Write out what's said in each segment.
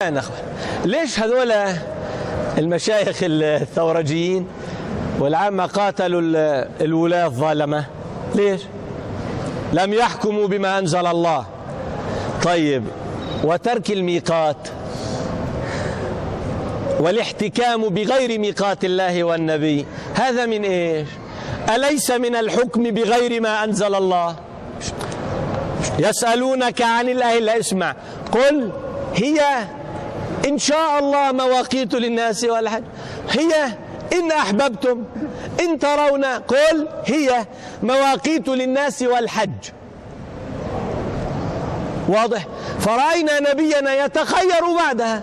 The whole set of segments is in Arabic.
كان أخوان. ليش هذول المشايخ الثورجيين والعامة قاتلوا الولاة الظالمة؟ ليش؟ لم يحكموا بما أنزل الله. طيب، وترك الميقات والاحتكام بغير ميقات الله والنبي، هذا من إيش؟ أليس من الحكم بغير ما أنزل الله؟ يسألونك عن الأهلة، اسمع، قل هي إن شاء الله مواقيت للناس والحج، هي إن أحببتم إن ترون، قل هي مواقيت للناس والحج. واضح؟ فرأينا نبينا يتخير بعدها.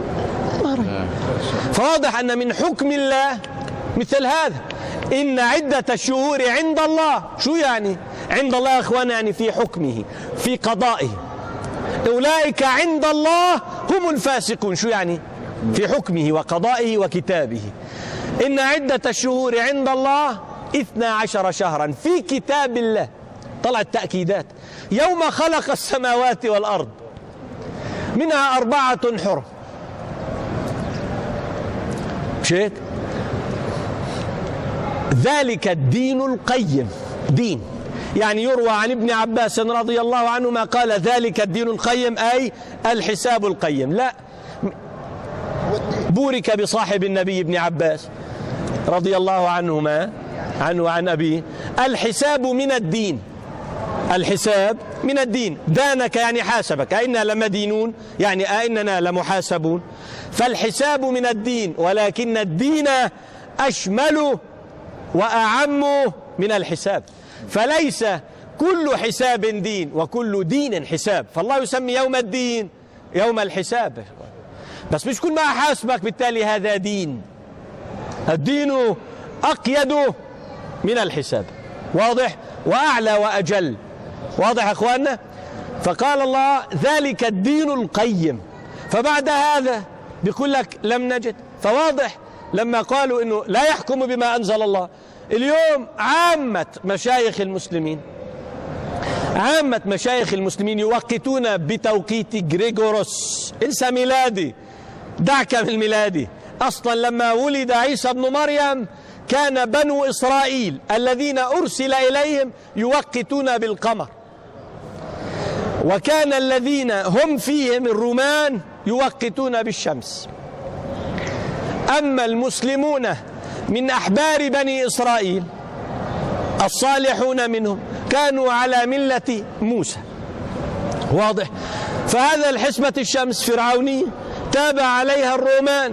فواضح أن من حكم الله مثل هذا. إن عدة الشهور عند الله، شو يعني عند الله يا أخوان؟ يعني في حكمه، في قضائه. أولئك عند الله هم الفاسقون، شو يعني؟ في حكمه وقضائه وكتابه. إن عدة الشهور عند الله 12 شهرا في كتاب الله. طلعت تأكيدات. يوم خلق السماوات والأرض منها 4 حرم. مش هيك؟ ذلك الدين القيم. دين يعني يروى عن ابن عباس رضي الله عنهما قال ذلك الدين القيم، أي الحساب القيم. لا، بورك بصاحب النبي ابن عباس رضي الله عنهما عنه وعن أبيه. الحساب من الدين. الحساب من الدين. دانك يعني حاسبك، أئنا لمدينون يعني أئننا لمحاسبون. فالحساب من الدين، ولكن الدين أشمل وأعم من الحساب. فليس كل حساب دين وكل دين حساب. فالله يسمي يوم الدين يوم الحساب، بس مش كل ما أحاسبك بالتالي هذا دين. الدين أقيد من الحساب. واضح؟ وأعلى وأجل. واضح يا أخواننا؟ فقال الله ذلك الدين القيم. فبعد هذا بيقول لك لم نجد. فواضح لما قالوا إنه لا يحكم بما أنزل الله. اليوم عامة مشايخ المسلمين يوقتون بتوقيت غريغوروس. انسى ميلادي، دعك من الميلادي. أصلا لما ولد عيسى ابن مريم كان بنو إسرائيل الذين أرسل إليهم يوقتون بالقمر، وكان الذين هم فيهم الرومان يوقتون بالشمس. أما المسلمون من أحبار بني إسرائيل الصالحون منهم كانوا على ملة موسى. واضح؟ فهذا الحسبة الشمس فرعونية تابع عليها الرومان.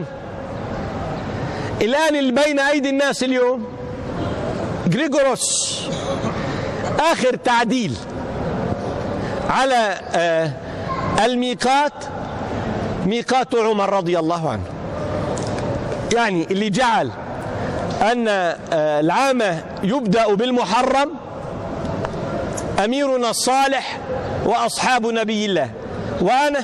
الآن بين أيدي الناس اليوم غريغوروس آخر تعديل على الميقات، ميقات عمر رضي الله عنه، يعني اللي جعل أن العام يبدأ بالمحرم أميرنا الصالح وأصحاب نبي الله، وأنا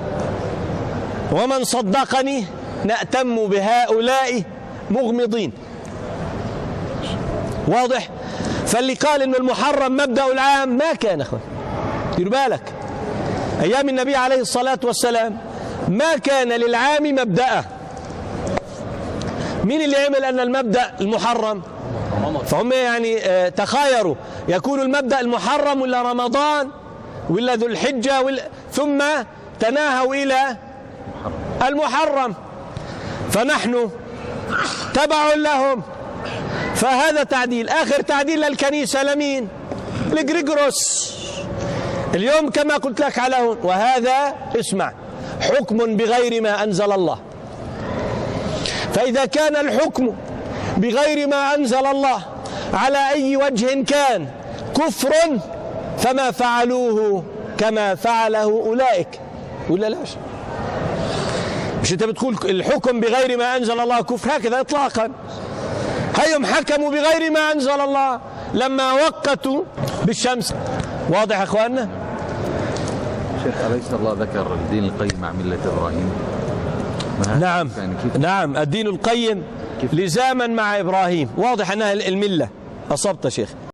ومن صدقني نأتم بهؤلاء مغمضين. واضح؟ فاللي قال إنه المحرم مبدأ العام ما كان. أخوان دير بالك، أيام النبي عليه الصلاة والسلام ما كان للعام مبدأ. مين اللي عمل أن المبدأ المحرم؟ فهم يعني تخايروا، يكون المبدأ المحرم ولا رمضان ولا ذو الحجة ثم تناهوا إلى المحرم، فنحن تبع لهم. فهذا تعديل، آخر تعديل للكنيسة لمين؟ لغريغوروس. اليوم كما قلت لك على هون، وهذا اسمع حكم بغير ما أنزل الله. فإذا كان الحكم بغير ما أنزل الله على أي وجه كان كفر، فما فعلوه كما فعله أولئك، ولا لا؟ مش أنت بتقول الحكم بغير ما أنزل الله كفر هكذا إطلاقا. هيهم حكموا بغير ما أنزل الله لما وقتوا بالشمس. واضح يا أخواننا؟ شيخ، أليس الله ذكر الدين القيم مع ملة إبراهيم؟ نعم نعم، الدين القيم لزاما مع إبراهيم. واضح أنها الملة. أصبت شيخ.